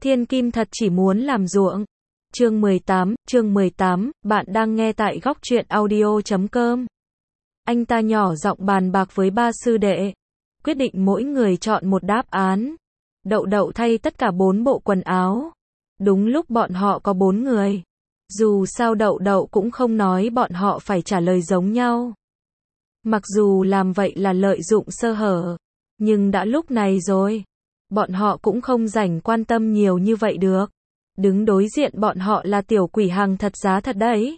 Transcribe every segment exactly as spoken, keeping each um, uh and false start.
Thiên Kim thật chỉ muốn làm ruộng. Chương mười tám, chương mười tám, bạn đang nghe tại góc truyện audio chấm com. Anh ta nhỏ giọng bàn bạc với ba sư đệ, quyết định mỗi người chọn một đáp án. Đậu Đậu thay tất cả bốn bộ quần áo. Đúng lúc bọn họ có bốn người. Dù sao Đậu Đậu cũng không nói bọn họ phải trả lời giống nhau. Mặc dù làm vậy là lợi dụng sơ hở, nhưng đã lúc này rồi, bọn họ cũng không rảnh quan tâm nhiều như vậy được. Đứng đối diện bọn họ là tiểu quỷ hàng thật giá thật đấy.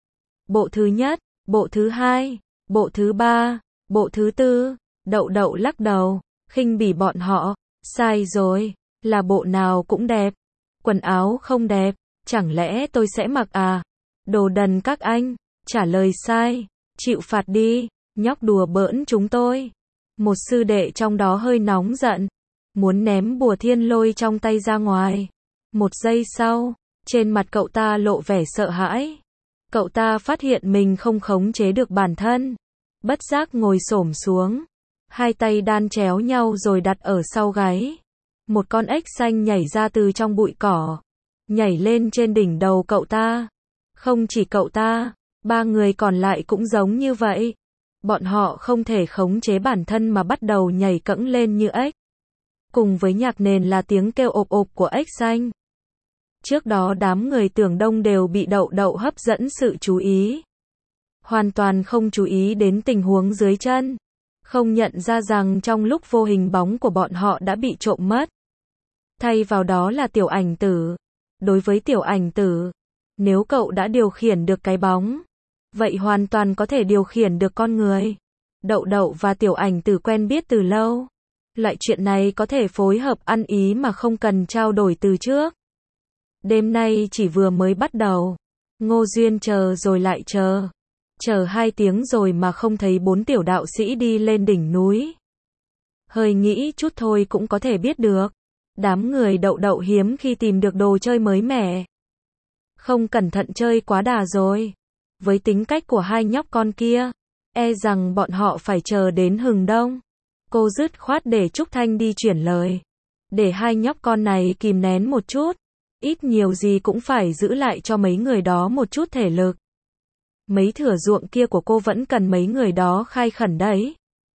Bộ thứ nhất, bộ thứ hai, bộ thứ ba, bộ thứ tư. Đậu Đậu lắc đầu, khinh bỉ bọn họ. Sai rồi, là bộ nào cũng đẹp. Quần áo không đẹp, chẳng lẽ tôi sẽ mặc à? Đồ đần các anh, trả lời sai, chịu phạt đi, nhóc đùa bỡn chúng tôi. Một sư đệ trong đó hơi nóng giận, muốn ném bùa thiên lôi trong tay ra ngoài. Một giây sau, trên mặt cậu ta lộ vẻ sợ hãi. Cậu ta phát hiện mình không khống chế được bản thân, bất giác ngồi xổm xuống, hai tay đan chéo nhau rồi đặt ở sau gáy. Một con ếch xanh nhảy ra từ trong bụi cỏ, nhảy lên trên đỉnh đầu cậu ta. Không chỉ cậu ta, ba người còn lại cũng giống như vậy. Bọn họ không thể khống chế bản thân mà bắt đầu nhảy cẫng lên như ếch. Cùng với nhạc nền là tiếng kêu ộp ộp của ếch xanh. Trước đó đám người tưởng đông đều bị Đậu Đậu hấp dẫn sự chú ý. Hoàn toàn không chú ý đến tình huống dưới chân. Không nhận ra rằng trong lúc vô hình bóng của bọn họ đã bị trộm mất. Thay vào đó là Tiểu Ảnh Tử. Đối với Tiểu Ảnh Tử, nếu cậu đã điều khiển được cái bóng, vậy hoàn toàn có thể điều khiển được con người. Đậu Đậu và Tiểu Ảnh Tử quen biết từ lâu. Loại chuyện này có thể phối hợp ăn ý mà không cần trao đổi từ trước. Đêm nay chỉ vừa mới bắt đầu. Ngô Duyên chờ rồi lại chờ. Chờ hai tiếng rồi mà không thấy bốn tiểu đạo sĩ đi lên đỉnh núi. Hơi nghĩ chút thôi cũng có thể biết được. Đám người Đậu Đậu hiếm khi tìm được đồ chơi mới mẻ. Không cẩn thận chơi quá đà rồi. Với tính cách của hai nhóc con kia, e rằng bọn họ phải chờ đến hừng đông. Cô dứt khoát để Trúc Thanh đi chuyển lời. Để hai nhóc con này kìm nén một chút. Ít nhiều gì cũng phải giữ lại cho mấy người đó một chút thể lực. Mấy thửa ruộng kia của cô vẫn cần mấy người đó khai khẩn đấy.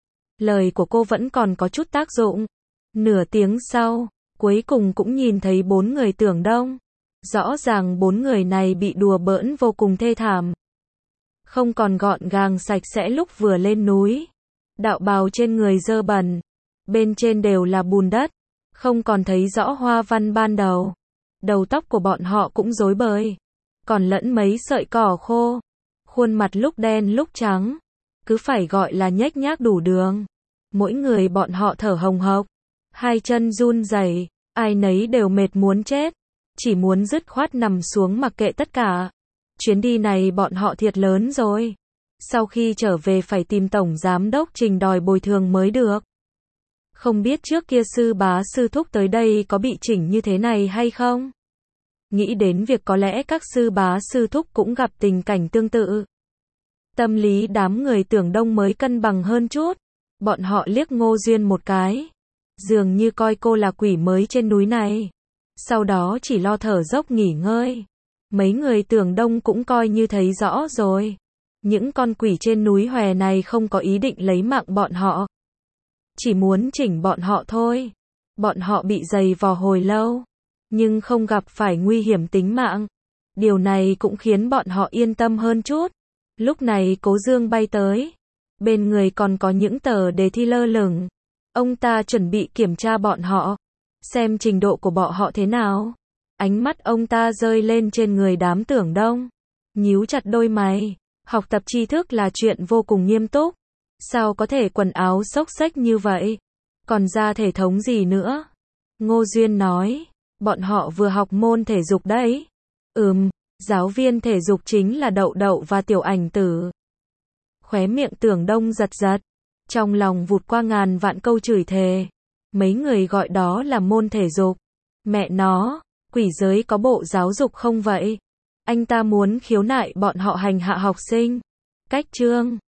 Lời của cô vẫn còn có chút tác dụng. Nửa tiếng sau, cuối cùng cũng nhìn thấy bốn người tưởng đông. Rõ ràng bốn người này bị đùa bỡn vô cùng thê thảm. Không còn gọn gàng sạch sẽ lúc vừa lên núi. Đạo bào trên người dơ bẩn. Bên trên đều là bùn đất. Không còn thấy rõ hoa văn ban đầu. Đầu tóc của bọn họ cũng rối bời. Còn lẫn mấy sợi cỏ khô. Khuôn mặt lúc đen lúc trắng. Cứ phải gọi là nhếch nhác đủ đường. Mỗi người bọn họ thở hồng hộc. Hai chân run rẩy, ai nấy đều mệt muốn chết. Chỉ muốn dứt khoát nằm xuống mặc kệ tất cả. Chuyến đi này bọn họ thiệt lớn rồi. Sau khi trở về phải tìm tổng giám đốc trình đòi bồi thường mới được. Không biết trước kia sư bá sư thúc tới đây có bị chỉnh như thế này hay không? Nghĩ đến việc có lẽ các sư bá sư thúc cũng gặp tình cảnh tương tự. Tâm lý đám người tưởng đông mới cân bằng hơn chút. Bọn họ liếc Ngô Duyên một cái. Dường như coi cô là quỷ mới trên núi này. Sau đó chỉ lo thở dốc nghỉ ngơi. Mấy người tưởng đông cũng coi như thấy rõ rồi. Những con quỷ trên núi Hòe này không có ý định lấy mạng bọn họ. Chỉ muốn chỉnh bọn họ thôi. Bọn họ bị giày vò hồi lâu, nhưng không gặp phải nguy hiểm tính mạng. Điều này cũng khiến bọn họ yên tâm hơn chút. Lúc này Cố Dương bay tới. Bên người còn có những tờ đề thi lơ lửng. Ông ta chuẩn bị kiểm tra bọn họ. Xem trình độ của bọn họ thế nào. Ánh mắt ông ta rơi lên trên người đám tưởng đông. Nhíu chặt đôi mày. Học tập tri thức là chuyện vô cùng nghiêm túc. Sao có thể quần áo xốc xếch như vậy? Còn ra thể thống gì nữa? Ngô Duyên nói. Bọn họ vừa học môn thể dục đấy. Ừm, giáo viên thể dục chính là Đậu Đậu và Tiểu Ảnh Tử. Khóe miệng tưởng đông giật giật. Trong lòng vụt qua ngàn vạn câu chửi thề. Mấy người gọi đó là môn thể dục. Mẹ nó, quỷ giới có bộ giáo dục không vậy? Anh ta muốn khiếu nại bọn họ hành hạ học sinh. Cách chương